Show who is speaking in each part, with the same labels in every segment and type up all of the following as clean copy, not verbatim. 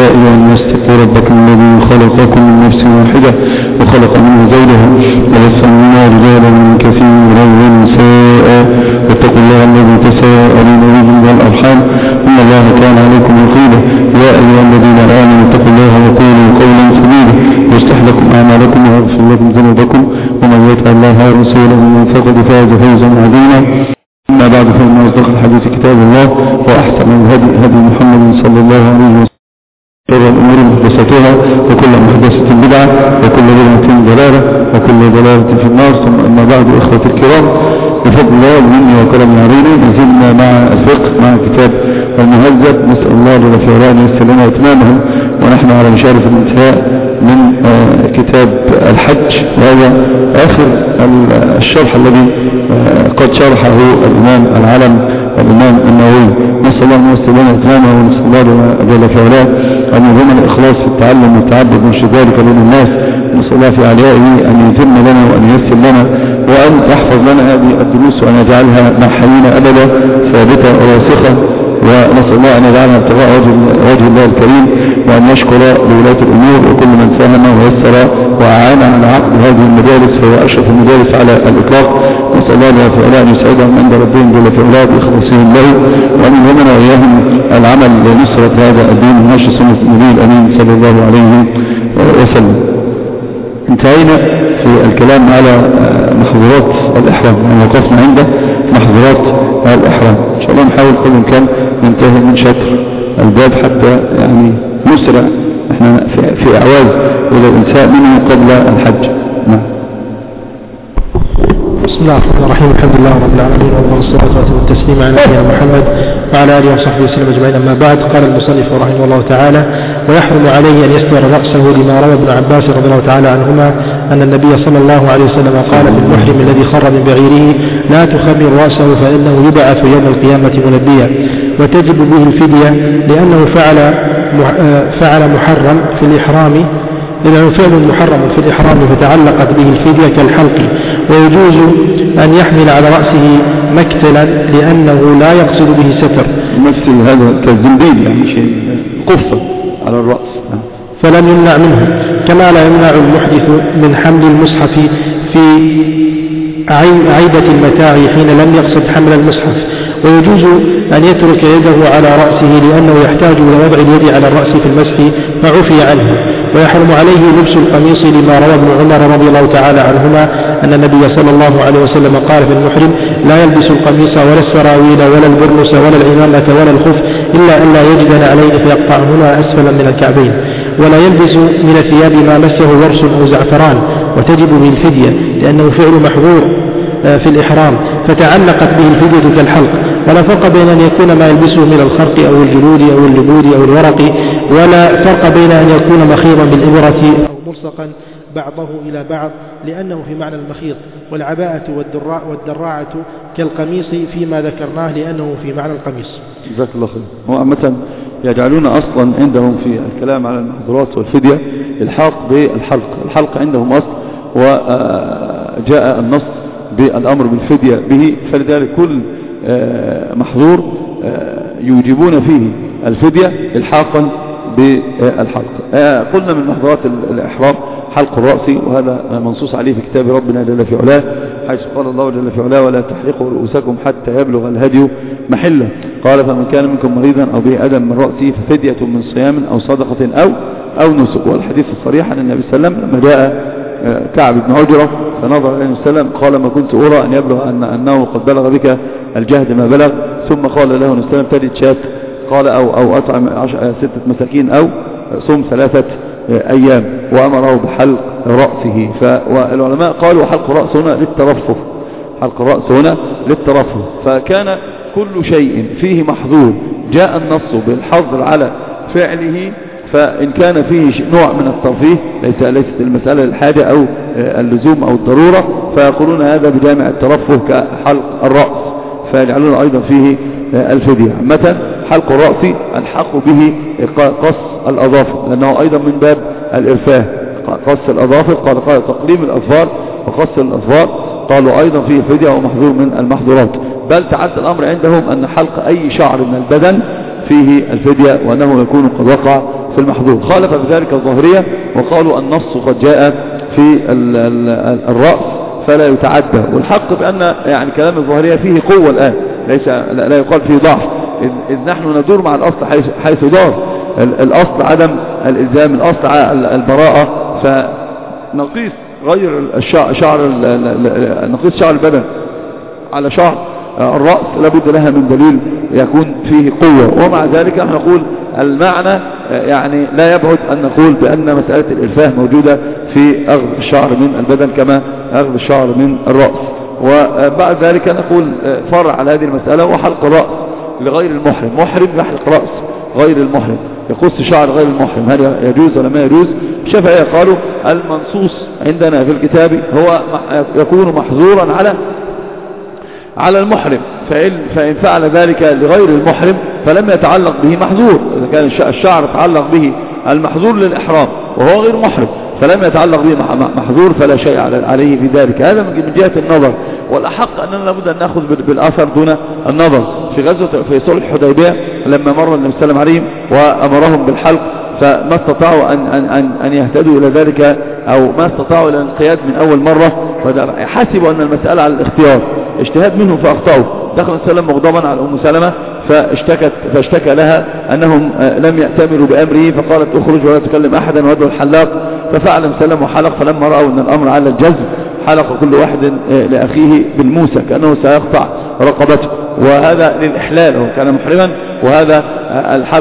Speaker 1: أيها الناس اتقوا ربكم الذي خلقكم من نفس واحدة وخلق منها زوجها وبث منهما رجالا كثيرا ونساء واتقوا الله الذي تساءلون به والأرحام إن الله كان عليكم رقيبا يا أيها الذين آمنوا اتقوا الله وقولوا قولا سديدا يصلح لكم أعمالكم ويغفر لكم ذنوبكم ومن يطع الله ورسوله فقد فاز فوزا عظيما. أما بعد فإن أصدق الحديث كتاب الله وأحسن الهدي هدي محمد صلى الله عليه وسلم شر الأمور محدثاتها وكل محدثة بدعة وكل بدعة ضلالة وكل ضلالة في النار. ثم أما بعد إخوة الكرام بفضل الله مني وكرم علينا نزلنا مع الفقه مع كتاب المهذب نسأل الله جل في علاه أن ييسر لنا إتمامه ونحن على مشارف الانتهاء من كتاب الحج وهذا آخر الشرح الذي قد شرحه الإمام العلم الإمام النووي. نسأل الله أن ييسر لنا إتمامه ونسأل الله جل في علاه أن يلهمنا الإخلاص في التعلم والتعبد من ذلك بين الناس. نسأل الله في عليائه أن يتم لنا وأن ييسر لنا وأن يحفظ لنا هذه الدروس وأن يجعلها محيينا أبدا ثابتة وراسخة. ونسأل الله أن يجعلنا ابتغاء وجه الله الكريم وأن يشكر لولاة الأمور وكل من ساهم ويسر وأعان على عقد هذه المجالس فهو أشرف المجالس على الإطلاق. نسأل الله أن يسعدهم عند ربهم جل في علاه بإخلاصهم له وأن يلهمنا وإياهم العمل لنصرة هذا الدين ونشر سنة النبي الأمين صلى الله عليه وسلم. انتهينا في الكلام على محظورات الإحرام ووقفنا عند محظورات الإحرام. إن شاء الله نحاول كل إمكان ننتهي من شطر الباب حتى يعني نسرع احنا في إعواز إلى الإنساء منه قبل الحج. نعم.
Speaker 2: بسم الله الرحمن الرحيم. الحمد لله رب العالمين والصلاة والتسليم على نبينا محمد وعلى آله وصحبه وسلم أجمعين. أما بعد قال المصنف رحمه الله تعالى ويحرم عليه أن يستر رأسه لما روى ابن عباس رضي الله تعالى عنهما أن النبي صلى الله عليه وسلم قال في المحرم الذي خر من بعيره لا تخمر رأسه فإنه يبعث يوم القيامة ملبيا وتجب به الفدية لأنه فعل محرم في الإحرام لأنه فعل محرم في الإحرام فتعلقت به الفدية كالحلق. ويجوز أن يحمل على رأسه مكتلا لأنه لا يقصد به ستر.
Speaker 1: مثل هذا كالزنبيل يعني شيء قفة على الرأس
Speaker 2: فلم يمنع منه كما لا يمنع المحدث من حمل المصحف في عيدة المتاع حين لم يقصد حمل المصحف. ويجوز أن يترك يده على رأسه لأنه يحتاج إلى وضع اليد على الرأس في المسح فعفي عنه. ويحرم عليه لبس القميص لما روى ابن عمر رضي الله تعالى عنهما أن النبي صلى الله عليه وسلم قال في المحرم لا يلبس القميص ولا السراويل ولا البرنس ولا العمامة ولا الخف إلا أن لا يجد عليه فيقطعهما أسفلا من الكعبين. ولا يلبس من الثياب ما مسه ورس أو زعفران وتجب به الفدية لأنه فعل محظور في الإحرام فتعلقت به الفدية كالحلق. ولا فرق بين أن يكون ما يلبسه من الخرق أو الجلود أو اللبود أو الورق ولا فرق بين أن يكون مخيطا بالإبرة أو ملصقا بعضه إلى بعض لأنه في معنى المخيط. والعباءة والدراعة كالقميص فيما ذكرناه لأنه في معنى القميص.
Speaker 1: جزاك الله خير. هو عامة يجعلون أصلا عندهم في الكلام على المحظورات والفدية الحاق بالحلق. الحلق عندهم أصل وجاء النص بالأمر بالفدية به فلذلك كل محظور يوجبون فيه الفدية الحاقا بالحلق. قلنا من محظورات الإحرام حلق الرأس وهذا منصوص عليه في كتاب ربنا جل في علاه حيث قال الله جل في علاه ولا تحلقوا رؤوسكم حتى يبلغ الهدي محله. قال فمن كان منكم مريضا أو به أذى من رأسه ففدية من صيام أو صدقة أو نسك. والحديث الصريح عن النبي صلى الله عليه وسلم لما جاء كعب بن عجرة فنظر عليه السلام قال ما كنت أرى أن يبلغ أنه قد بلغ بك الجهد ما بلغ. ثم قال له السلام تجد شاة قال أو أطعم 6 مساكين أو صم 3 أيام وأمره بحلق رأسه. والعلماء قالوا حلق الرأس هنا للترفه. حلق الرأس هنا للترفه. فكان كل شيء فيه محظور جاء النص بالحظر على فعله فإن كان فيه نوع من الترفيه ليست المسألة الحاجة أو اللزوم أو الضرورة فيقولون هذا بجامع الترفه كحلق الرأس فيجعلون أيضا فيه الفدية. عامة حلق الرأس الحق به قص الأظافر لأنه أيضا من باب الإرفاه. قص الأظافر قال تقليم الأظفار وقص الأظفار قالوا أيضا فيه فدية ومحظور من المحظورات. بل تعد الأمر عندهم أن حلق أي شعر من البدن فيه الفدية وأنه يكون قد وقع في المحظور. خالف بذلك الظاهرية وقالوا النص قد جاء في الرأس فلا يتعدى، والحق بأن يعني كلام الظاهرية فيه قوة الآن، لا يقال فيه ضعف، إذ نحن ندور مع الأصل حيث دار. الأصل عدم الإلزام، الأصل البراءة، فنقيس غير نقيس شعر البدن على شعر الرأس لابد لها من دليل يكون فيه قوة. ومع ذلك نحن نقول المعنى يعني لا يبعد أن نقول بأن مسألة الإلفاه موجودة في أخذ الشعر من البدن كما أخذ الشعر من الرأس. وبعد ذلك نقول فرع على هذه المسألة وحلق الرأس لغير المحرم. محرم يحلق رأس غير المحرم، يقص شعر غير المحرم، هل يجوز ولا ما يجوز؟ الشافعية قالوا المنصوص عندنا في الكتاب هو يكون محظورا على المحرم، فإن فعل ذلك لغير المحرم فلم يتعلق به محظور. إذا كان الشعر تعلق به المحظور للإحرام وهو غير محرم فلم يتعلق به محظور فلا شيء عليه في ذلك. هذا من جهة النظر، والأحق أننا لابد أن نأخذ بالأثر دون النظر. في صلح الحديبية لما مر النبي صلى الله عليه وسلم عليهم وأمرهم بالحلق فما استطاعوا أن يهتدوا إلى ذلك، أو ما استطاعوا إلى الانقياد من أول مرة، فحسبوا أن المسألة على الاختيار، اجتهاد منهم فأخطأوا. دخل النبي صلى الله عليه وسلم مغضبا على أم سلمة فاشتكى لها أنهم لم يأتمروا بأمره، فقالت اخرج ولا تكلم أحدا وادعو الحلاق. ففعل النبي صلى الله عليه وسلم وحلق، فلما رأوا أن الأمر على الجزم حلق كل واحد لأخيه بالموسى كأنه سيقطع رقبته، وهذا للإحلال، هو كان محرما، وهذا الحلق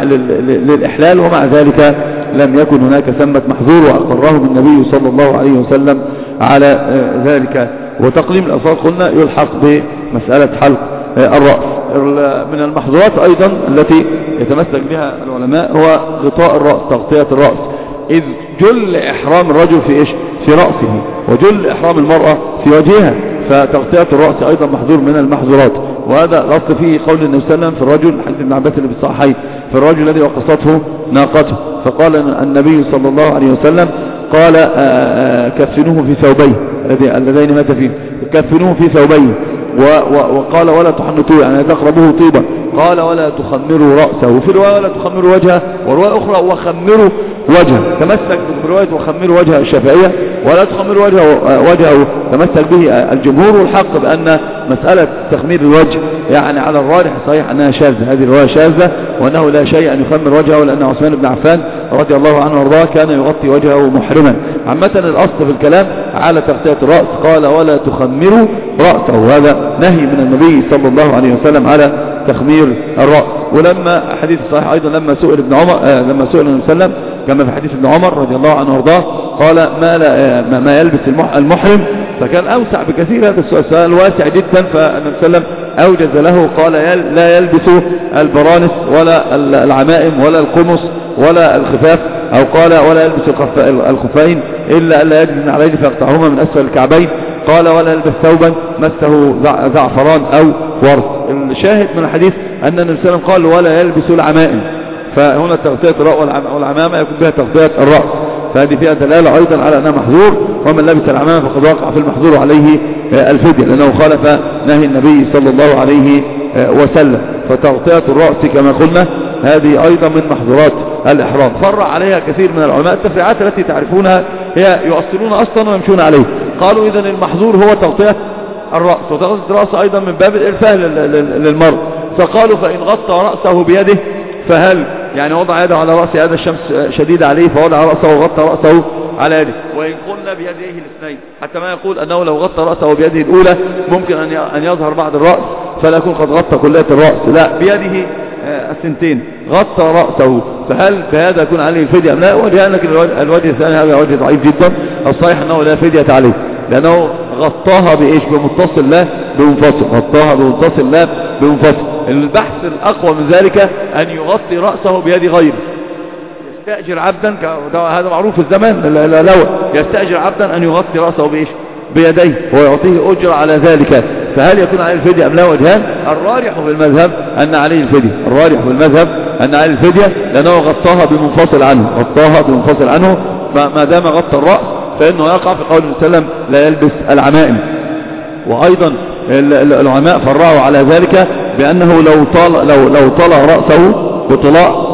Speaker 1: للإحلال. ومع ذلك لم يكن هناك ثمة محظور، وأقرهم النبي صلى الله عليه وسلم على ذلك. وتقليم الأصوات قلنا يلحق بمسألة حلق الرأس. من المحظورات أيضا التي يتمسك بها العلماء هو غطاء الرأس، تغطية الرأس، إذ جل إحرام الرجل في رأسه وجل إحرام المرأة في وجهها، فتغطية الرأس أيضا محظور من المحظورات. وهذا الأصل فيه قول النبي صلى الله عليه وسلم في الرجل، حديث ابن عباس اللي بالصحيحين، في الرجل الذي وقصته ناقته، فقال النبي صلى الله عليه وسلم قال كفنوه في ثوبيه اللذين مات فيه، كفنوه في ثوبيه، وقال ولا تحنطوه يعني تقربوه طيبا، قال ولا تخمروا رأسه، في رواية ولا تخمروا وجهه، ورواية أخرى وخمروا وجهه. تمسك برواية وخمروا وجه الشافعية، ولا تخمروا وجهه تمسك به الجمهور. والحق بأن مسألة تخمير الوجه يعني على الراجح صحيح أنها شاذة، هذه الرواية شاذة، وأنه لا شيء أن يخمر وجهه، لأن عثمان بن عفان رضي الله عنه وارضاه كان يغطي وجهه محرما. عامة الأصل في الكلام على تغطية الرأس، قال ولا تخمروا رأسه، هذا نهي من النبي صلى الله عليه وسلم على تخمير الرأس. ولما حديث صحيح أيضا لما سئل ابن عمر لما سئل النبي صلى الله عليه وسلم كما في حديث ابن عمر رضي الله عنه وارضاه قال ما يلبس المحرم، فكان أوسع بكثير. هذا السؤال واسع جدا، فالنبي صلى الله عليه وسلم أوجز له، قال لا يلبس البرانس ولا العمائم ولا القمص ولا الخفاف، أو قال ولا يلبس الخفين إلا ألا يجد من عليه فيقطعهما من أسفل الكعبين، قال ولا يلبس ثوبا مسه زعفران أو ورد. الشاهد من الحديث أن النبي صلى الله عليه وسلم قال ولا يلبس العمائم، فهنا تغطية الرأس والعمامة يكون بها تغطية الرأس، فهذه فيها دلالة أيضا على أنها محظور، ومن لبس العمامة فقد وقع في المحظور عليه الفدية، لأنه خالف نهي النبي صلى الله عليه وسلم. فتغطية الرأس كما قلنا هذه أيضا من محظورات الإحرام. فرع عليها كثير من العلماء، التفريعات التي تعرفونها هي يؤصلون أصلا ويمشون عليه. قالوا إذن المحظور هو تغطية الرأس، وتغطية الرأس أيضا من باب الإرفاه للمرء، فقالوا فإن غطى رأسه بيده فهل يعني وضع يده على رأسه، هذا الشمس شديدة عليه فوضع رأسه وغطى رأسه على يده، وإن قلنا بيديه الاثنين، حتى ما يقول أنه لو غطى رأسه بيده الأولى ممكن أن يظهر بعض الرأس فلا يكون قد غطى كلية الرأس، لا بيده السنتين غطى رأسه، فهل بهذا يكون عليه الفدية أم لا؟ وجهان، لكن الوجه الثاني هذا وجه ضعيف جدا، الصحيح أنه لا فدية عليه، لأنه غطاها بإيش؟ بمتصل لا بمنفصل، غطاها بمتصل لا بمنفصل. البحث الأقوى من ذلك أن يغطي رأسه بيد غيره، يستأجر عبدا، هذا معروف في الزمان لو يستأجر عبدا أن يغطي رأسه بإيش؟ بيديه، ويعطيه أجر على ذلك، فهل يكون عليه الفدية أم لا؟ وجهان، الراجح في المذهب أن عليه الفدية، الراجح في المذهب أن عليه الفدية، لأنه غطاها بمنفصل عنه، غطاها بمنفصل عنه، فما دام غطى الرأس فإنه يقع في قول النبي صلى الله عليه وسلم لا يلبس العمائم. وأيضا العلماء فرعوا على ذلك بأنه لو طلع رأسه بطلاء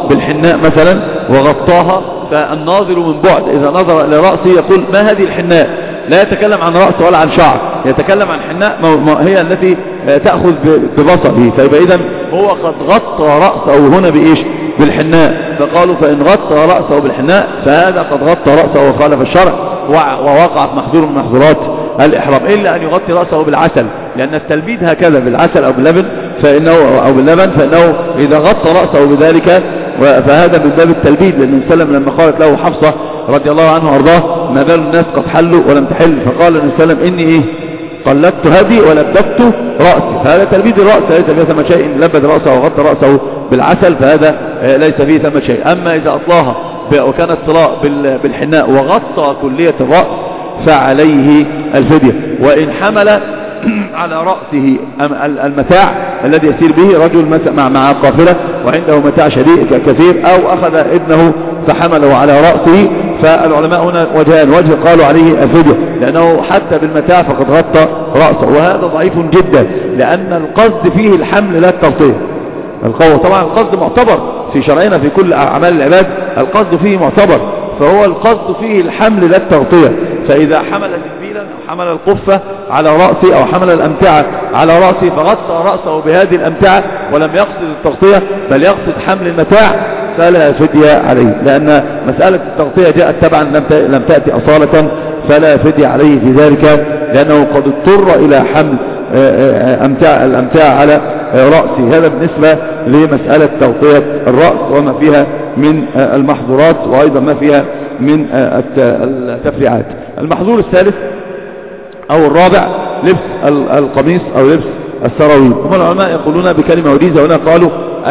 Speaker 3: بالحناء مثلا وغطاها، فالناظر من بعد إذا نظر إلى رأسه يقول ما هذه الحناء؟ لا يتكلم عن رأس ولا عن شعر، يتكلم عن حناء هي التي تأخذ ببصره. فيبقى إذن هو قد غطى رأسه هنا بإيش؟ بالحناء. فقالوا فإن غطى رأسه بالحناء فهذا قد غطى رأسه وخالف الشرع ووقع في محظور من محظورات الإحرام، إلا أن يغطي رأسه بالعسل، لأن التلبيد هكذا بالعسل أو باللبن فإنه إذا غطى رأسه بذلك فهذا من باب التلبيد، لأن السلام لما قالت له حفصة رضي الله عنه وارضاه ما بال الناس قد حلوا ولم تحل، فقال النبي صلى الله عليه وسلم إني قلدت هدي ولبدت رأسي، فهذا تلبيد الرأس ليس فيه ثم شيء. لبد رأسه وغطى رأسه بالعسل فهذا ليس فيه ثم شيء. أما إذا أطلاها وكانت صلاة بالحناء وغطى كلية الرأس فعليه الفدية. وإن حمل على رأسه المتاع الذي يسير به رجل مع قافلة وعنده متاع شديد كثير، أو أخذ ابنه فحمله على رأسه، فالعلماء هنا وجهان، وجه قالوا عليه الفدية لأنه حتى بالمتاع فقد غطى رأسه، وهذا ضعيف جدا لأن القصد فيه الحمل لا التغطية. القوة طبعا القصد معتبر في شرعنا في كل أعمال العباد، القصد فيه معتبر، فهو القصد فيه الحمل لا التغطية. فإذا حمل تكبيلا أو حمل القفة على رأسه أو حمل الأمتعة على رأسه فغطى رأسه بهذه الأمتعة ولم يقصد التغطية بل يقصد حمل المتاع فلا فدية عليه، لأن مسألة التغطية جاءت تبعا لم تأتي أصالة، فلا فدية عليه في ذلك لأنه قد اضطر إلى حمل الأمتاع على رأسه. هذا بالنسبة لمسألة تغطية الرأس وما فيها من المحظورات وأيضا ما فيها من التفريعات. المحظور الثالث أو الرابع لبس القميص أو لبس السراويل. هم العلماء يقولون بكلمة وجيزة هنا، قالوا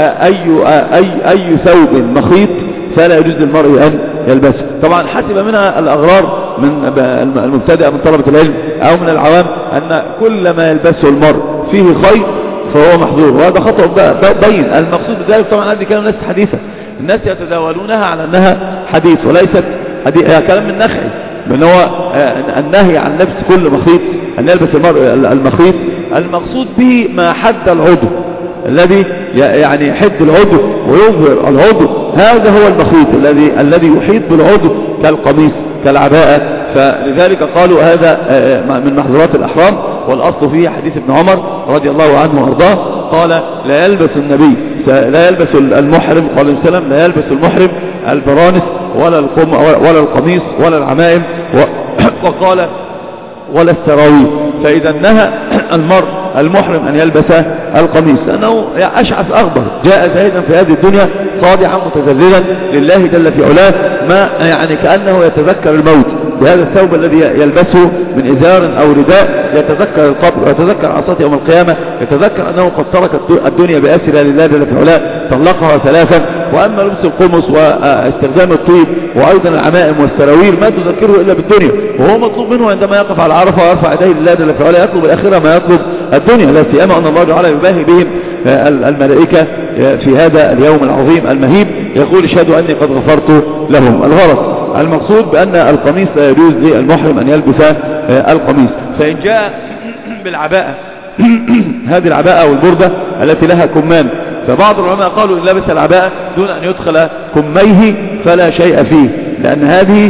Speaker 3: أي ثوب مخيط فلا يجوز للمرء أن يلبسه. طبعا حسب منها الأغرار من المبتدئ من طلبة العلم أو من العوام أن كل ما يلبسه المرء فيه خيط فهو محظور، وهذا خطأ بين. المقصود بذلك طبعا هذه كلام الناس حديثة، الناس يتداولونها على أنها حديث وليست حديث، كلام من نخعي، من هو النهي عن لبس كل مخيط، أن يلبس المرء المخيط المقصود به ما حد العضو، الذي يعني يحد العضو ويظهر العضو، هذا هو المخيط الذي يحيط بالعضو كالقميص كالعباءة. فلذلك قالوا هذا من محظورات الأحرام. والأصل فيه حديث ابن عمر رضي الله عنه وارضاه قال لا يلبس المحرم، قال السلام لا يلبس المحرم البرانس ولا القميص ولا العمائم وقال ولا السراويل. فإذا نهى المرء المحرم أن يلبس القميص لأنه أشعث أغبر، جاء زاهدا في هذه الدنيا صادعا متذللا لله جل في علاه، ما يعني كأنه يتذكر الموت بهذا الثوب الذي يلبسه من إزار أو رداء، يتذكر القبر ويتذكر عصاته يوم القيامة، يتذكر أنه قد ترك الدنيا بأسرها لله جل في علاه طلقها ثلاثا. وأما لبس القمص واستخدام الطيب وأيضا العمائم والسراويل ما تذكره إلا بالدنيا، وهو مطلوب منه عندما يقف على عرفة ويرفع يديه لله جل في علاه يطلب الآخرة ما يطلب الدنيا، لا سيما أن الله تعالى يباهي بهم الملائكة في هذا اليوم العظيم المهيب، يقول اشهدوا أني قد غفرت لهم. الغرض المقصود بأن القميص لا يجوز للمحرم أن يلبس القميص. فإن جاء بالعباءة هذه العباءة والبردة التي لها كمان، فبعض العلماء قالوا إن لبس العباءة دون أن يدخل كميه فلا شيء فيه، لأن هذه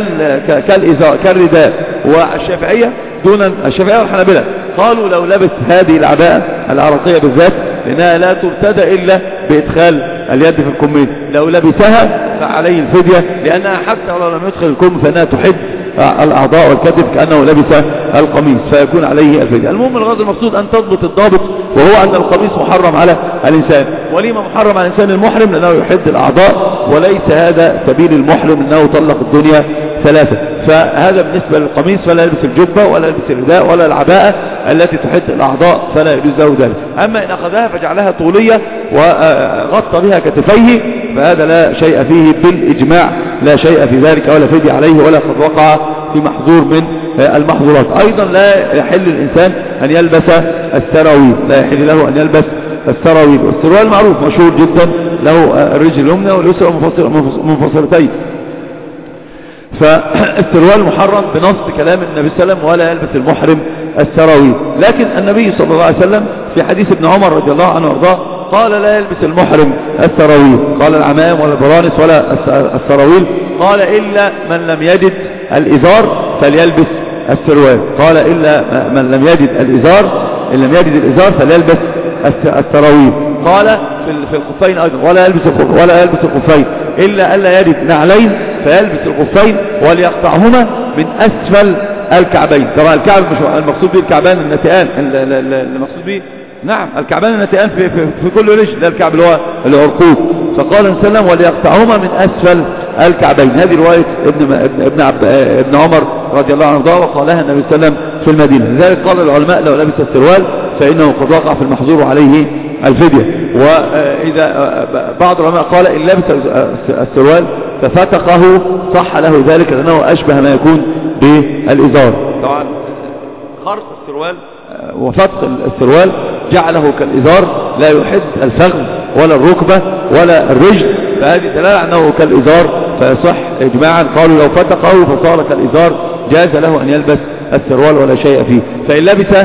Speaker 3: كالرداء. والشافعية الشافعية والحنابلة قالوا لو لبس هذه العباءة العرقية بالذات لأنها لا ترتدى إلا بإدخال اليد في الكمين، لو لبسها فعليه الفدية لأنها حتى لو لم يدخل الكم فإنها تحد الأعضاء والكتف كأنه لبس القميص فيكون عليه الفدية. المهم الغرض المقصود أن تضبط الضابط، وهو أن القميص محرم على الإنسان. ولما محرم على الإنسان المحرم لأنه يحد الأعضاء، وليس هذا سبيل المحرم أنه طلق الدنيا ثلاثة. فهذا بالنسبة للقميص، فلا يلبس الجبة ولا يلبس الرداء ولا العباءة التي تحد الأعضاء فلا يجوز له ذلك. أما إن أخذها فجعلها طولية وغطى بها كتفيه فهذا لا شيء فيه بالإجماع، لا شيء في ذلك ولا فدية عليه ولا قد وقع في محظور من المحظورات. أيضا لا يحل الإنسان أن يلبس السراويل، لا يحل له أن يلبس السراويل. والسروال معروف مشهور جدا له الرجل اليمنى واليسرى منفصلتين، فالسروال محرم بنص كلام النبي صلى الله عليه وسلم ولا يلبس المحرم السراويل. لكن النبي صلى الله عليه وسلم في حديث ابن عمر رضي الله عنه وارضاه قال لا يلبس المحرم السراويل، قال العمام ولا البرانس ولا السراويل، قال إلا من لم يجد الإزار فليلبس السروال، قال إلا من لم يجد الإزار، إن لم يجد الإزار فليلبس السراويل. قال في الخفين أيضا ولا يلبس الخفين إلا ألا يجد نعلين فيلبس الخفين وليقطعهما من أسفل الكعبين. طبعا الكعب مش المقصود به الكعبان النتئان، المقصود به نعم الكعبان النتئان في كل رجل، ده الكعب اللي هو العرقوب. فقال النبي صلى الله عليه وسلم وليقطعهما من أسفل الكعبين. هذه رواية ابن عمر رضي الله عنه وقالها النبي صلى الله عليه وسلم في المدينة. لذلك قال العلماء لو لبس السروال فإنه قد وقع في المحظور عليه الفدية. وإذا بعض العلماء قال إن لبس السروال ففتقه صح له ذلك لأنه أشبه ما يكون بالإزار. طبعا خرق السروال وفتق السروال جعله كالإزار لا يحد الفخذ ولا الركبة ولا الرجل، فهذه دلالة أنه كالإزار فيصح إجماعا. قالوا لو فتقه فصار كالإزار جاز له أن يلبس السروال ولا شيء فيه. فإن لبس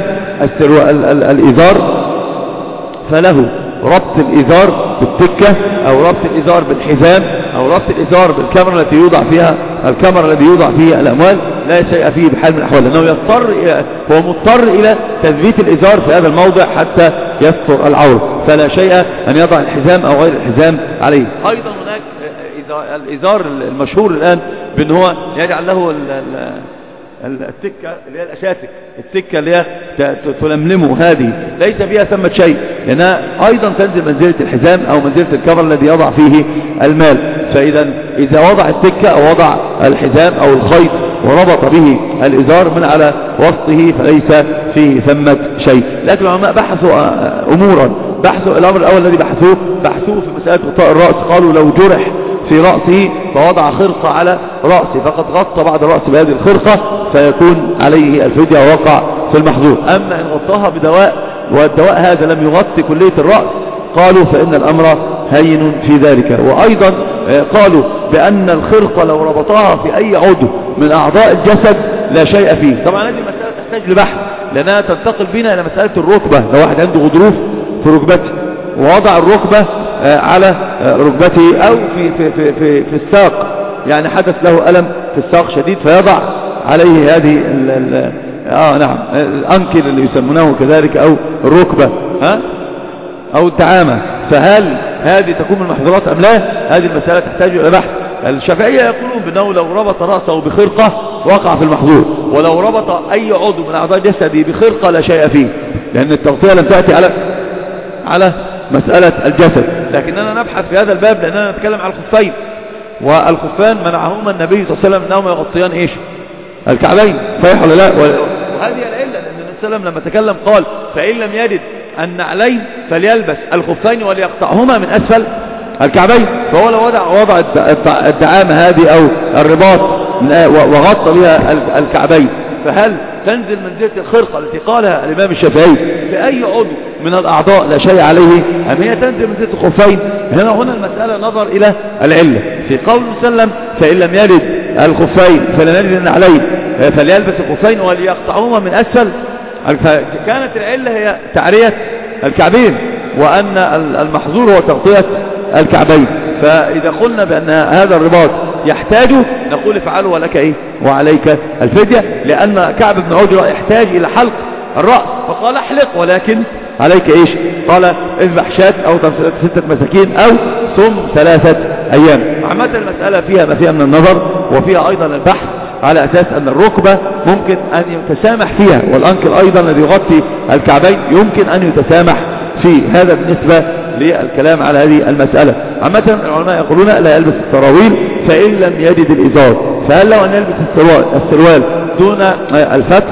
Speaker 3: الإزار فله ربط الإزار بالتكة أو ربط الإزار بالحزام أو ربط الإزار بالكاميرا التي يوضع فيها الذي يوضع فيها الأموال، لا شيء فيه بحال من الأحوال، لأنه هو مضطر إلى تثبيت الإزار في هذا الموضع حتى يستر العورة، فلا شيء أن يضع الحزام أو غير الحزام عليه. أيضا هناك الإزار المشهور الآن بأن هو يجعل له التكة اللي هي الأشاتك، التكة اللي هي تلملمه، هذه ليس فيها ثمة شيء لأنها أيضا تنزل منزلة الحزام أو منزلة الكفر الذي يضع فيه المال. إذا وضع التكة أو وضع الحزام أو الخيط وربط به الإزار من على وسطه فليس فيه ثمة شيء. لكن العلماء بحثوا أمورا، الأمر الأول الذي بحثوه في مسألة غطاء الرأس، قالوا لو جرح في رأسه فوضع خرقة على رأسه فقد غطى بعض الرأس بهذه الخرقة فيكون عليه الفدية ووقع في المحظور. أما إن غطاها بدواء والدواء هذا لم يغطي كلية الرأس قالوا فإن الأمر هين في ذلك. وأيضا قالوا بأن الخرقة لو ربطها في أي عضو من أعضاء الجسد لا شيء فيه. طبعا هذه المسألة تحتاج لبحث لأنها تنتقل بنا إلى مسألة الركبة. لو واحد عنده غضروف في ركبته ووضع الركبة على ركبته أو في الساق، يعني حدث له ألم في الساق شديد فيضع عليه هذه نعم الأنكل اللي يسمونه كذلك أو الركبة أو الدعامة، فهل هذه تكون من المحظورات أم لا؟ هذه المسألة تحتاج إلى بحث. الشافعية يقولون بأنه لو ربط رأسه بخرقة وقع في المحظور، ولو ربط أي عضو من أعضاء جسده بخرقة لا شيء فيه، لأن التغطية لم تأتي على مسألة الجسد. لكننا نبحث في هذا الباب لأننا نتكلم على الخفين، والخفان منعهما النبي صلى الله عليه وسلم أنهما يغطيان إيش؟ الكعبين، صحيح ولا لا؟ وهذه العلة لأن النبي صلى الله عليه وسلم لما تكلم قال فإن لم يجد النعلين فليلبس الخفين وليقطعهما من أسفل الكعبين. فهو لو وضع الدعامة هذه أو الرباط وغطى بها الكعبين فهل تنزل منزلة الخرقة التي قالها الإمام الشافعي في أي عضو من الأعضاء لا شيء عليه أم هي تنزل منزلة الخفين؟ هنا المسألة نظر إلى العلة في قول وسلم فإن لم يجد الخفين فلن يجد النعلين فليلبس الخفين وليقطعهما من أسفل. كانت العلة هي تعرية الكعبين وأن المحظور هو تغطية الكعبين. فإذا قلنا بأن هذا الرباط يحتاجه نقول افعله ولك إيه وعليك الفدية، لأن كعب بن عجرة يحتاج إلى حلق الرأس فقال احلق ولكن عليك إيش؟ قال اذبح شاة أو 6 مساكين أو صم 3 أيام. عامة المسألة فيها ما فيها من النظر وفيها أيضا البحث على أساس أن الركبة ممكن أن يتسامح فيها والأنكل أيضا الذي يغطي الكعبين يمكن أن يتسامح فيه. هذا بالنسبة للكلام على هذه المسألة. عامة العلماء يقولون لا يلبس السراويل فإن لم يجد الإزار، فهل لو أن يلبس السروال دون الفتق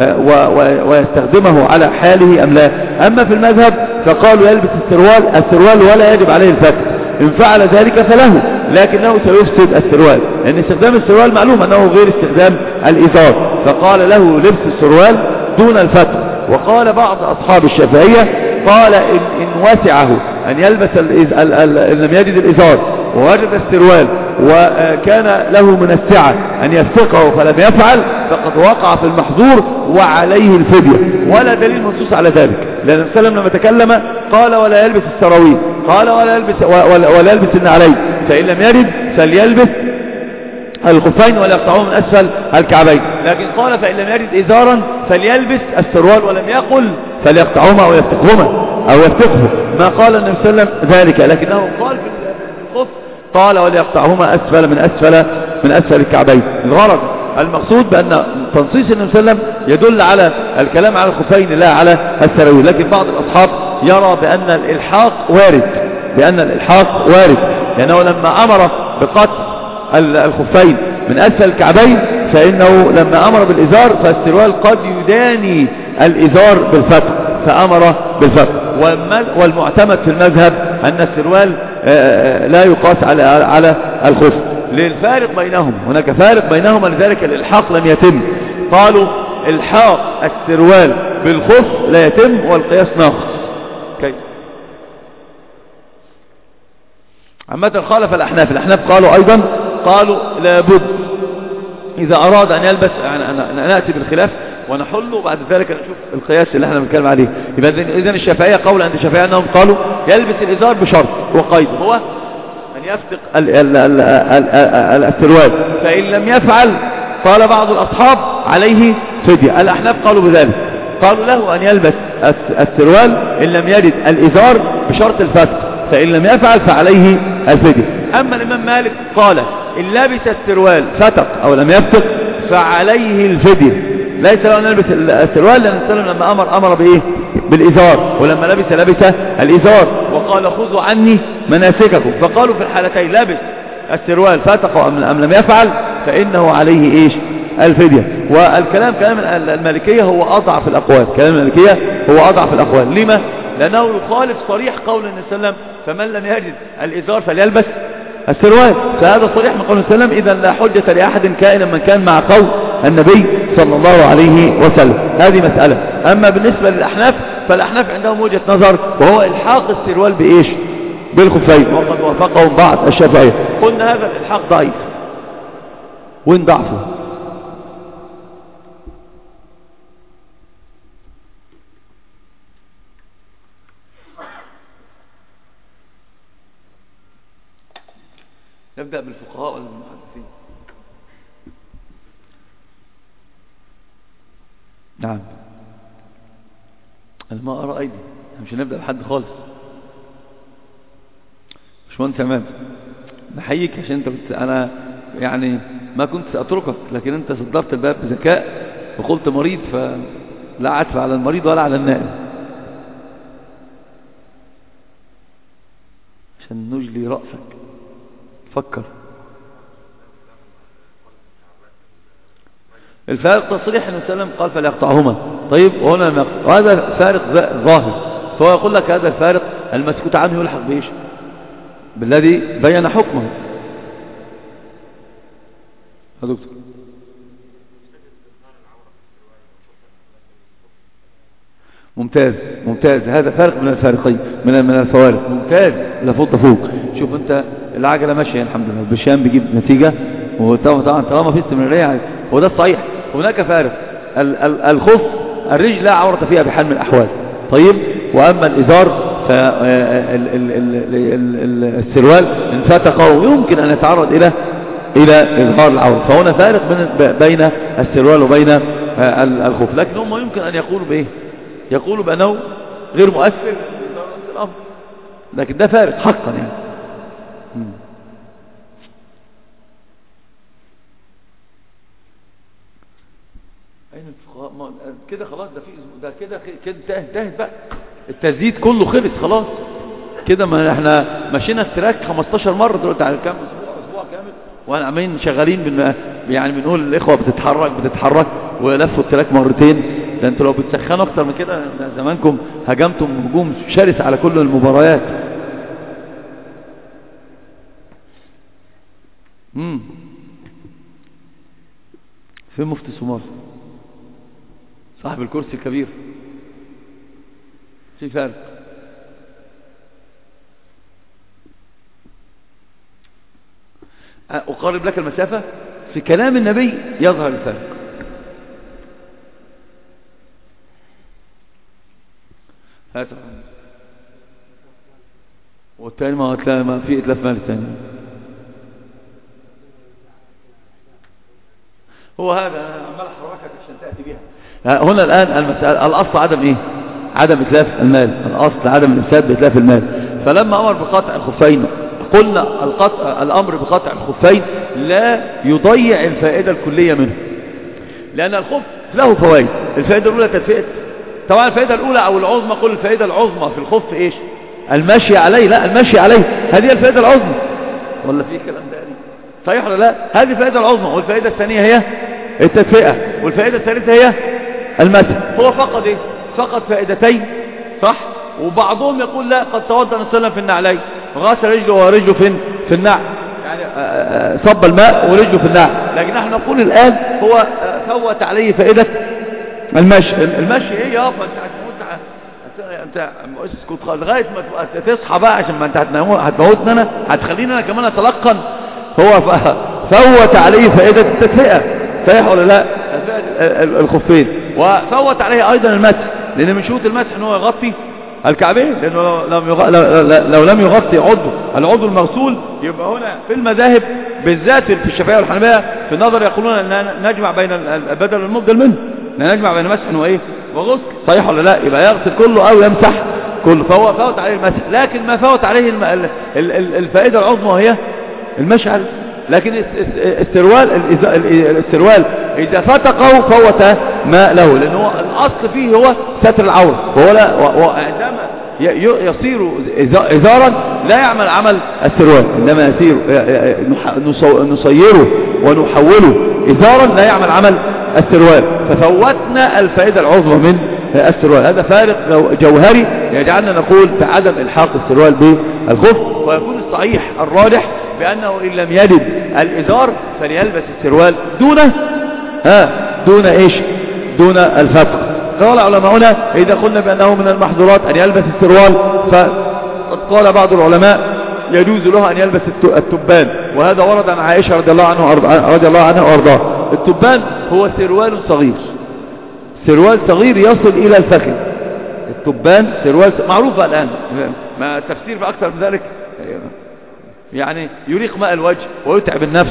Speaker 3: ويستخدمه على حاله أم لا؟ أما في المذهب فقالوا يلبس السروال ولا يجب عليه الفتق، إن فعل ذلك فله لكنه سيفسد السروال، لأن استخدام السروال معلوم أنه غير استخدام الإزار، فقال له لبس السروال دون الفتق. وقال بعض أصحاب الشافعية قال إن وسعه أن يلبس إن لم يجد الإزار ووجد السروال وكان له من السعة أن يفتقه فلم يفعل فقد وقع في المحظور وعليه الفدية، ولا دليل منصوص على ذلك، لأن النبي صلى الله عليه وسلم لما تكلم قال ولا يلبس السراويل، قال ولا يلبس النعلين، فإن لم يرد فليلبس الخفين ولا يقطعوه من أسفل الكعبين. لكن قال فإن لم يرد إزارا فليلبس السروال، ولم يقل فليقطعهما أو يفتقه ما قال النبي صلى الله عليه وسلم ذلك، لكنه قال في الخف قال وليقطعهما من أسفل الكعبين. الغرض المقصود بأن تنصيص النبي صلى الله عليه وسلم يدل على الكلام على الخفين لا على السراويل. لكن بعض الأصحاب يرى بأن الإلحاق وارد، لأنه لما أمر بقطع الخفين من أسفل الكعبين فإنه لما أمر بالإزار فالسروال قد يداني الإزار بالفتح فأمر بالفتح. والمعتمد في المذهب أن السروال لا يقاس على الخف للفارق بينهم، هناك فارق بينهما، لذلك الإلحاق لم يتم. قالوا إلحاق السروال بالخف لا يتم والقياس ناقص. كيف؟ عامة خالف الأحناف قالوا أيضا لابد إذا أراد أن يلبس، يعني نأتي بالخلاف ونحله وبعد ذلك نشوف القياس اللي احنا بنتكلم عليه. يبقى إذن الشافعية قول عند الشافعية أنهم قالوا يلبس الإزار بشرط وقيد هو أن يفتق السروال، فإن لم يفعل قال بعض الأصحاب عليه فدية. الأحناف قالوا بذلك، قالوا له أن يلبس السروال إن لم يرد الإزار بشرط الفتق، فإن لم يفعل فعليه الفدية. أما الإمام مالك قال إن لبس السروال فتق أو لم يفتق فعليه الفدية، ليس له أن يلبس السروال، لأن السلام لما أمر بإيه؟ بالإزار، ولما لبس الإزار وقال خذوا عني مناسككم، فقالوا في الحالتين لبس السروال فتق أم لم يفعل فإنه عليه إيش؟ الفدية. والكلام كلام المالكية هو أضعف الأقوال، لما؟ لأنه يخالف صريح قول النبي صلى الله عليه وسلم فمن لم يجد الإزار فليلبس السروال، فهذا صريح من قول السلام. إذا لا حجة لأحد كائنا من كان مع قول النبي صلى الله عليه وسلم. هذه مسألة. أما بالنسبة للأحناف فالأحناف عندهم وجهة نظر وهو إلحاق السروال بإيش؟ بالخفين، وقد وافقهم بعض الشافعية. قلنا هذا الإلحاق ضعيف. وين ضعفه؟ نبدأ بالفقهاء ولا بالمحدثين؟ نعم، أنا ما أرى أيدي، مش هنبدأ بحد خالص. باشمهندس عماد نحييك عشان انت أنا يعني ما كنت سأتركك، لكن انت صدرت الباب بذكاء وقلت مريض، فلا عتف على المريض ولا على النائم، عشان نجلي رأسك. فكر. الفارق تصريح النبي صلى الله عليه وسلم قال فليقطعهما. طيب وهنا وهذا فارق ظاهر، فهو يقول لك هذا الفارق المسكوت عنه يلحق بإيش؟ بالذي بين حكمه. يا دكتور ممتاز، هذا فارق من الفارقين من الفوارق، ممتاز لفوق فوق. شوف انت العجلة ماشية الحمد لله، البشام بيجيب نتيجة، وطبعا طالما في استمرارية وده الصحيح. هناك فارق، الخف الرجل لا عورة فيها بحال من الأحوال. طيب، وأما الإزار فالسروال إن فتقه يمكن أن يتعرض إلى إظهار العورة، فهنا فارق بين السروال وبين الخف. لكن هم يمكن أن يقولوا بإيه؟ يقولوا بأنه غير مؤثر الأمر، لكن ده فارق حقا يعني. أين الفقهاء؟ كده خلاص، ده كده انتهت بقى، التزييد كله خلص خلاص كده. ما احنا مشينا التراك 15 مرة دلوقتي على كام اسبوع كامل، وانا عمالين شغالين يعني بنقول الاخوة بتتحرك ولفوا التراك مرتين. ده انتوا لو بتسخنوا اكتر من كده زمانكم هجمتم هجوم شرس على كل المباريات. فين مفتي سمار صاحب الكرسي الكبير؟ في فرق. أقارب لك المسافة في كلام النبي يظهر الفرق. هات. والتاني ما هتلاقي ما في إتلاف مال التاني. هو هذا عمال حركك عشان تأتي بها. هنا الآن المسألة الأصل عدم إيه؟ عدم إتلاف المال. الأصل عدم الإفساد بإتلاف المال. فلما أمر بقطع الخفين قلنا الأمر بقطع الخفين لا يضيع الفائدة الكلية منه، لأن الخف له فوائد. الفائدة الأولى تدفئة، طبعا الفائدة الأولى أو العظمى، قل الفائدة العظمى في الخف إيش؟ المشي عليه. لا، المشي عليه هذه الفائدة العظمى، ولا في كلام تاني؟ صحيح ولا لا؟ هذه الفائدة العظمى. والفائدة الثانية هي التدفئة، والفائدة الثالثة هي المسح. هو فقد إيه؟ فقد فائدتين، صح؟ وبعضهم يقول لا، قد توضأ النبي صلى الله عليه وسلم في النعلين وغسل رجله ورجله في النعل، يعني صب الماء ورجله في النعل. لكن نحن نقول الآن هو فوت عليه فائدة المشي. المشي ايه يا ابا؟ انت اسكت لغايه ما تصحى بقى، عشان ما انت هتموتنا انا، هتخليني انا كمان اتلقن. هو فوت عليه فائده التدفئه، صحيح ولا لا؟ الخفين. وفوت عليه ايضا المسح، لان من شروط المسح ان هو يغطي الكعبين، لانه لو لم يغطي العضو المغسول، يبقى هنا في المذاهب بالذات في الشافعيه والحنبليه في النظر يقولون ان نجمع بين البدل والمبدل منه، نجمع بين مسح وايه وغسل، صحيح ولا لا؟ يبقى يغسل كله او يمسح كله. فهو فوت عليه المسح، لكن ما فوت عليه الفائده العظمى وهي المشعل. لكن السروال اذا فتقه فوت ما له، لان هو الاصل فيه هو ستر العوره، وعندما يصير ازارا لا يعمل عمل السروال، انما يصير نصيره ونحوله ازارا لا يعمل عمل السروال. ففوتنا الفائده العظمى من السروال. هذا فارق جوهري يجعلنا نقول بعدم الحاق السروال بالخف. ويكون الصحيح الراجح بانه ان لم يجد الازار فليلبس السروال دون ايش؟ دون الفتق. قال علماؤنا اذا قلنا بانه من المحظورات ان يلبس السروال، فقد قال بعض العلماء يجوز له ان يلبس التبان، وهذا ورد عن عائشه رضي الله عنها وارضاها. التبان هو سروال صغير يصل الى الفخذ. التبان سروال معروفه الان، ما التفسير باكثر من ذلك يعني يريق ماء الوجه ويتعب النفس.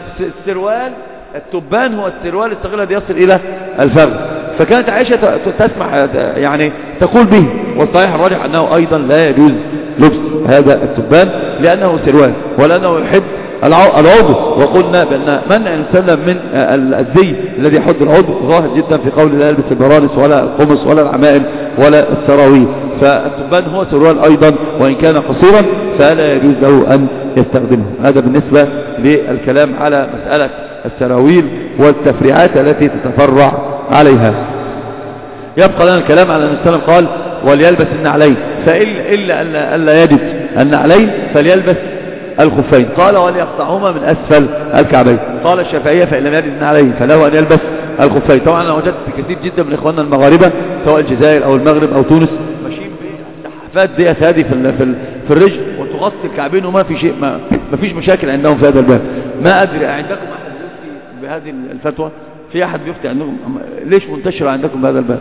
Speaker 3: التبان هو السروال الصغير الذي يصل الى الفخذ. فكانت عائشة تسمح يعني تقول به، والصحيح الراجح أنه أيضا لا يجوز لبس هذا التبان لأنه سروال ولأنه يحد العضو. وقلنا بأن منع السلم من الزي الذي يحد العضو ظاهر جدا في قول لا يلبس البرانس ولا القمص ولا العمائم ولا السراويل. فالتبان هو سروال أيضا وإن كان قصيرا فلا يجوز له أن يستخدمه. هذا بالنسبة للكلام على مسألة السراويل والتفريعات التي تتفرع عليها. يبقى لنا الكلام على أن السلام قال وليلبس النعلين، فإلا ألا يجد النعلين فليلبس الخفين. قال وليقطعهما من أسفل الكعبين. قال الشافعية فإن لم يجد النعلين فله أن يلبس الخفين. طبعا أنا وجدت كثير جدا من إخواننا المغاربة سواء الجزائر أو المغرب أو تونس ماشيين بالسحافات ديت هذه في الرجل وتغطي الكعبين، وما في شيء، ما فيش مشاكل عندهم في هذا الباب. ما أدري عندكم أحد يفتي بهذه الفتوى؟ في أحد يفتي عندكم؟ ليش منتشرة عندكم بهذا الباب؟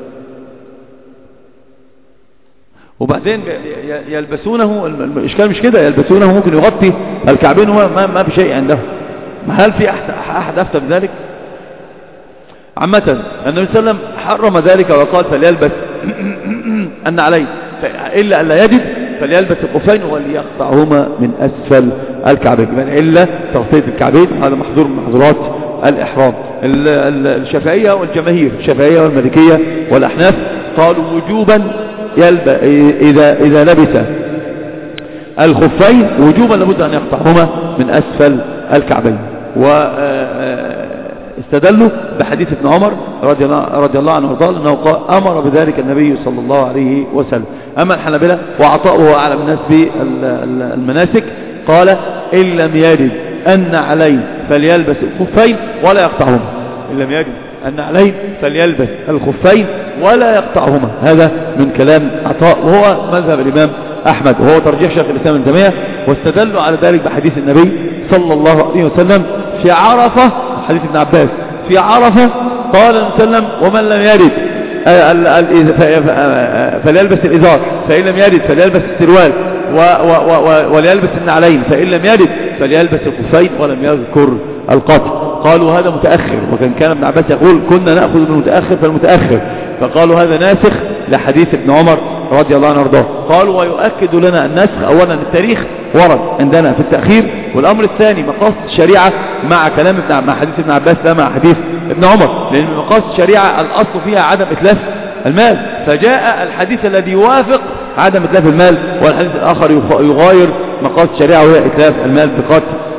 Speaker 3: وبعدين يلبسونه، الإشكال مش كده، يلبسونه ممكن يغطي الكعبين وما في شيء عندهم. هل في أحد أفتى بذلك؟ عامة النبي صلى الله عليه وسلم حرم ذلك وقال فليلبس النعلين، إلا أن لا يجد فليلبس الخفين وليقطعهما من أسفل الكعبين. يعني إلا تغطية الكعبين هذا محظور من محظورات الإحرام. الشافعية والجماهير، الشافعية والمالكية والأحناف قالوا وجوبا إذا لبس الخفين وجوبا لابد أن يقطعهما من أسفل الكعبين. واستدلوا بحديث ابن عمر رضي الله عنه وارضاه أنه أمر بذلك النبي صلى الله عليه وسلم. أما الحنابلة وعطاؤه أعلم الناس بالمناسك قال إن لم يجد النعلين فليلبس الخفين ولا يقطعهما. إن لم يجد النعلين فليلبس الخفين ولا يقطعهما. هذا من كلام عطاء وهو مذهب الإمام أحمد وهو ترجيح شيخ الإسلام ابن تيمية. واستدلوا على ذلك بحديث النبي صلى الله عليه وسلم في عرفة، حديث ابن عباس في عرفة قال النبي صلى الله عليه وسلم ومن لم يرد فليلبس الإزار، فإن لم يرد فليلبس السروال وليلبس النعلين، فإن لم يرد فليلبس الخفين، ولم يذكر القطع. قالوا هذا متأخر، وكان ابن عباس يقول كنا نأخذ من المتأخر فالمتأخر، فقالوا هذا ناسخ لحديث ابن عمر رضي الله عنه وارضاه. قالوا ويؤكد لنا النسخ أولا التاريخ ورد عندنا في التأخير، والأمر الثاني مقاصد الشريعة مع كلام مع حديث ابن عباس لا مع حديث ابن عمر، لأن مقاصد الشريعة الأصل فيها عدم إتلاف المال، فجاء الحديث الذي يوافق عدم إتلاف المال، والحديث الآخر يغاير مقاصد الشريعة وهي إتلاف المال بقطع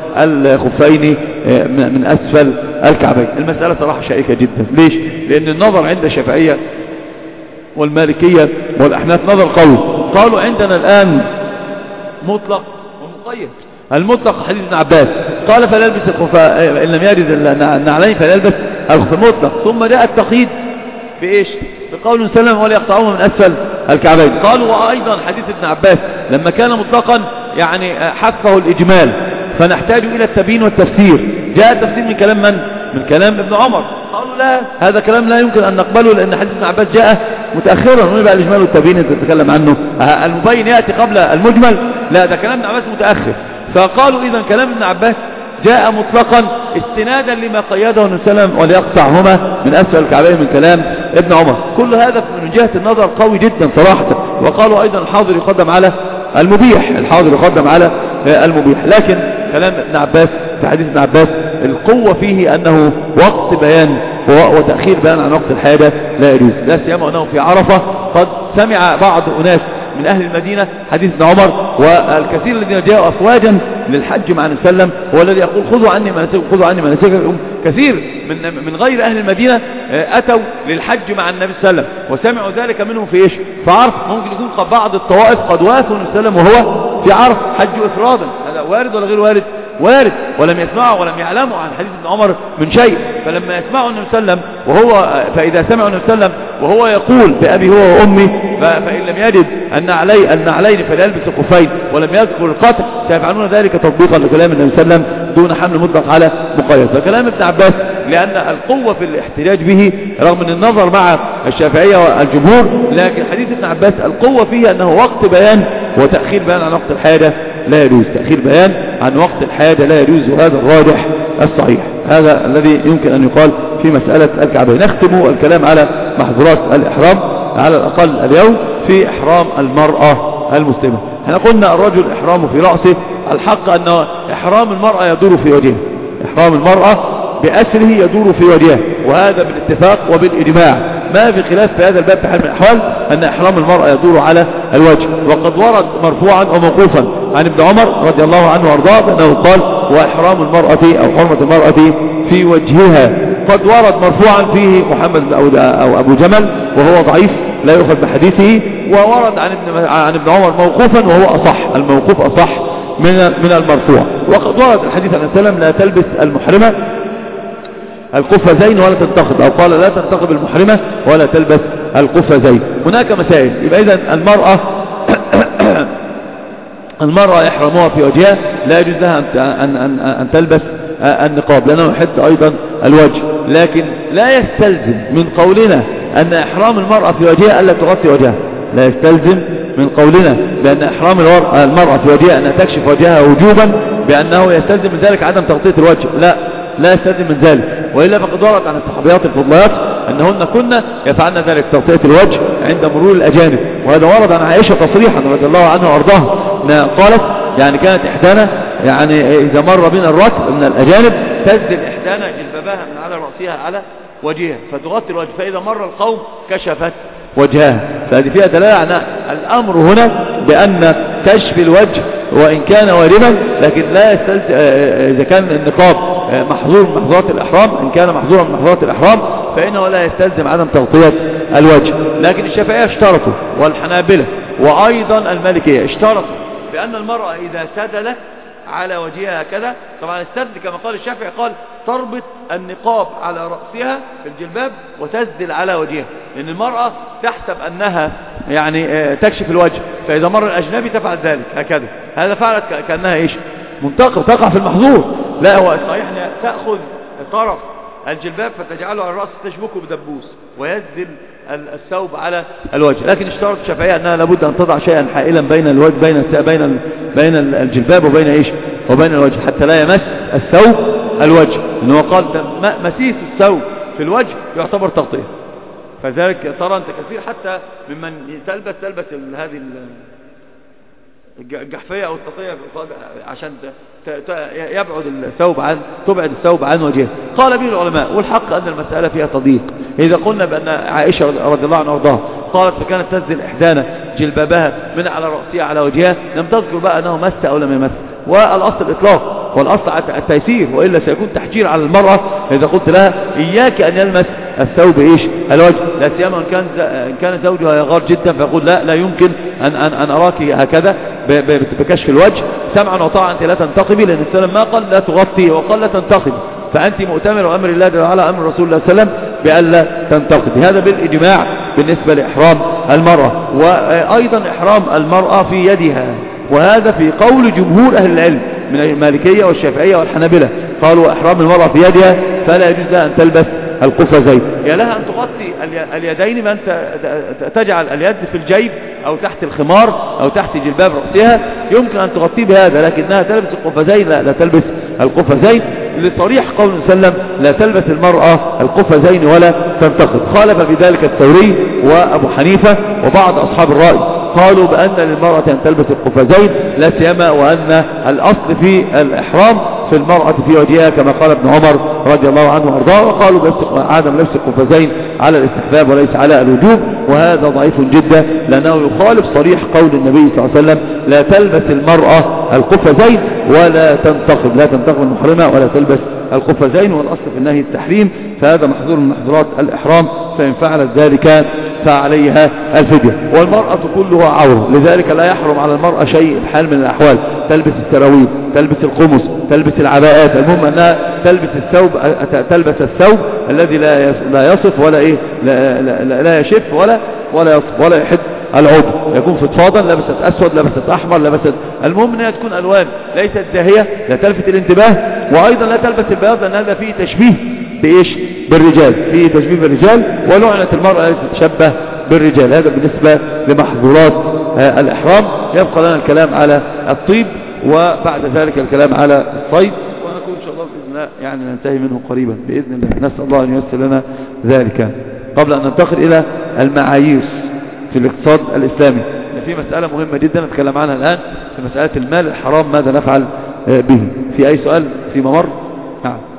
Speaker 3: الخفين من أسفل الكعبين. المسألة صراحة شائكة جدا. ليش؟ لأن النظر عند الشافعية والمالكية والأحناف نظر قوي. قالوا عندنا الآن مطلق ومقيد. المطلق حديث ابن عباس قال فليلبس الخفاء إن لم يرد النعلين فليلبس الخفاء مطلق، ثم جاء التقييد بإيش؟ بقول سلم ولا يقطعوه من أسفل الكعبين. قالوا وأيضا حديث ابن عباس لما كان مطلقا يعني حفه الإجمال، فنحتاج إلى التبيين والتفسير. جاء التفسير من كلام من؟ من كلام ابن عمر. قالوا لا، هذا كلام لا يمكن أن نقبله، لأن حديث ابن عباس جاء متأخرا، ويبقى الإجمال والتبيين أنت تتكلم عنه، المبين يأتي قبل المجمل، لا ده كلام ابن عباس متأخر. فقالوا إذا كلام ابن عباس جاء مطلقا استنادا لما قيده النبي صلى الله عليه وسلم وليقطعهما من أسفل الكعبين من كلام ابن عمر. كل هذا من جهة النظر قوي جدا صراحة. وقالوا أيضا الحاضر يقدم على المبيح، الحاضر يقدم على المبيح. لكن كلام ابن عباس في حديث ابن عباس القوة فيه أنه وقت بيان وتأخير بيان عن وقت الحاجة لا يجوز، لا سيما أنه في عرفة قد سمع بعض أناس من أهل المدينة حديث ابن عمر، والكثير الذين جاءوا أفواجا للحج مع النبي صلى الله عليه وسلم هو الذي يقول خذوا عني مناسككم خذوا عني مناسككم. كثير من غير أهل المدينة أتوا للحج مع النبي صلى الله عليه وسلم وسمعوا ذلك منهم في إيش؟ في عرفة. ممكن يكون قد بعض الطوائف قد وافوا النبي صلى الله عليه وسلم وهو في عرفة حج إفرادا، هذا وارد ولا غير وارد؟ وارد، ولم يسمعوا ولم يعلموا عن حديث ابن عمر من شيء. فلما يسمعوا النبي صلى الله عليه وسلم فإذا سمعوا النبي صلى الله عليه وسلم وهو يقول بأبي هو وأمي فإن لم يجد النعلين فليلبس الخفين ولم يذكر القطع، سيفعلون ذلك تطبيقا لكلام النبي صلى الله عليه وسلم دون حمل مطلق على مقيد. فكلام ابن عباس لأن القوة في الاحتجاج به رغم من النظر مع الشافعية والجمهور، لكن حديث ابن عباس القوة فيه أنه وقت بيان وتأخير بيان عن وقت الحاجة لا يجوز، تأخير بيان عن وقت الحاجة لا يجوز، وهذا الراجح الصحيح. هذا الذي يمكن أن يقال في مسألة الكعبين. نختم الكلام على محظورات الإحرام على الأقل اليوم في إحرام المرأة المسلمة. احنا قلنا الرجل إحرامه في رأسه، الحق أن إحرام المرأة يدور في وجهه، إحرام المرأة بأسره يدور في وجهه، وهذا بالاتفاق وبالإجماع، ما في خلاف في هذا الباب في حال من الأحوال أن إحرام المرأة يدور على الوجه. وقد ورد مرفوعا وموقوفا عن ابن عمر رضي الله عنه وارضاه أنه قال وإحرام المرأة أو حرمة المرأة في وجهها. قد ورد مرفوعا فيه محمد أو أبو جمل وهو ضعيف لا يؤخذ بحديثه، وورد عن ابن عمر موقوفا وهو أصح، الموقوف أصح من المرفوع. وقد ورد الحديث عن السلام لا تلبس المحرمة القفازين ولا تنتقب، أو قال لا تنتقب المحرمة ولا تلبس القفازين. هناك مسائل. يبقى إذن المرأة يحرمها في وجهها لا يجوز لها أن تلبس النقاب لأنه يحد أيضا الوجه، لكن لا يستلزم من قولنا أن إحرام المرأة في وجهها ألا تغطي وجهها، لا يستلزم من قولنا بأن إحرام المرأة في وجهها أن تكشف وجهها وجوبا بأنه يستلزم من ذلك عدم تغطية الوجه، لا يستلزم من ذلك. وإلا فقد ورد عن الصحابيات الفضليات أنهن كنا يفعلن ذلك تغطية الوجه عند مرور الأجانب، وهذا ورد عن عائشة تصريحا رضي الله عنها وارضاها قالت يعني كانت إحدانا يعني إذا مر بنا الركب من الأجانب تسدل إحدانا جلبابها من على رأسها على وجهها فتغطي الوجه، فإذا مر القوم كشفت وجهها. فهذه فيها دلالة على الأمر هنا بأن كشف الوجه وإن كان واردا، لكن لا يستلزم إذا كان النقاب محظور من محظورات الإحرام، إن كان محظورا من محظورات الإحرام فإنه لا يستلزم عدم تغطية الوجه. لكن الشافعية اشترطوا والحنابلة وأيضا المالكية اشترطوا بأن المرأة إذا سدلت على وجهها هكذا، طبعا السد كما قال الشافعي قال تربط النقاب على رأسها في الجلباب وتسدل على وجهها، لأن المرأة تحسب أنها يعني تكشف الوجه، فإذا مر الأجنبي تفعل ذلك هكذا، هذا فعلت كأنها إيش منتقب تقع في المحظور. لا هو صحيح تأخذ طرف الجلباب فتجعله على الرأس تشبكه بدبوس ويسدل الثوب على الوجه. لكن اشترط الشافعية أنها لابد أن تضع شيئا حائلا بين الوجه بين الجلباب وبين إيش وبين الوجه حتى لا يمس الثوب الوجه، إنه قال مسيس الثوب في الوجه يعتبر تغطية. فذلك ترى أنت كثير حتى ممن تلبس هذه الجحفية أو التغطية عشان تبعد الثوب عن وجهه. قال به العلماء، والحق أن المسألة فيها تضييق. إذا قلنا بأن عائشة رضي الله عنها وارضاها قالت فكانت تنزل إحدانا جلبابها من على رأسها على وجهها، لم تذكر بقى أنه مس أو لم يمس، والأصل الإطلاق والأصل التيسير، وإلا سيكون تحجير على المرأة إذا قلت لها إياك أن يلمس الثوب إيش الوجه، لا سيما إن كان زوجها يغار جدا فيقول لا يمكن أن أراك هكذا بكشف الوجه سمعا وطاعا، أنت لا تنتقبي، لأن السلام ما قال لا تغطي وقال لا تنتقبي، فأنت مؤتمر أمر الله جل وعلا أمر رسول الله صلى الله عليه وسلم بألا تنتقبي. هذا بالإجماع بالنسبة لإحرام المرأة. وأيضا إحرام المرأة في يدها، وهذا في قول جمهور أهل العلم من المالكية والشافعية والحنابلة، قالوا إحرام المرأة في يدها فلا يجوز لها أن تلبس القفازين، يا لها أن تغطي اليدين بأن تجعل اليد في الجيب أو تحت الخمار أو تحت جلباب رأسها، يمكن أن تغطي بهذا، لكنها تلبس القفازين لا تلبس القفازين، لصريح قول وسلم لا تلبس المرأة القفازين ولا تنتقد. خالف بذلك الثوري وأبو حنيفة وبعض أصحاب الرأي، قالوا بأن للمرأة أن تلبس القفازين، لا سيما وأن الأصل في الإحرام في المرأة في وجهها كما قال ابن عمر رضي الله عنه وارضاه، وقالوا عدم لبس القفازين على الاستحباب وليس على الوجوب، وهذا ضعيف جدا لأنه يخالف صريح قول النبي صلى الله عليه وسلم لا تلبس المرأة القفازين ولا تنتقب، لا تنتقب المحرمة ولا تلبس القفازين، والأصل في النهي التحريم، فهذا محظور من محظورات الإحرام، فإن فعلت ذلك فعليها الفدية. والمرأة كلها عورة، لذلك لا يحرم على المرأة شيء بحال من الأحوال، تلبس السراويل، تلبس القمص، تلبس العباءات، المهم أنها تلبس الثوب الذي لا يصف ولا إيه لا يشف ولا يصف ولا يحد العضو، يكون فضفاضا، لبست أسود، لبست أحمر، لبست، المهم أنها تكون ألوان ليست داهية لا تلفت الانتباه، وأيضا لا تلبس البياض لأن هذا فيه تشبيه بإيش بالرجال، فيه تشبيه بالرجال، ولعنة المرأة التي تتشبه بالرجال. هذا بالنسبة لمحظورات الإحرام. يبقى لنا الكلام على الطيب وبعد ذلك الكلام على الصيد، ونكون إن شاء الله بإذن الله يعني ننتهي منه قريبا بإذن الله، نسأل الله أن ييسر لنا ذلك. قبل أن ننتقل إلى المعايير في الاقتصاد الإسلامي، في مسألة مهمة جدا نتكلم عنها الآن، في مسألة المال الحرام ماذا نفعل به. في أي سؤال في ممر؟ نعم.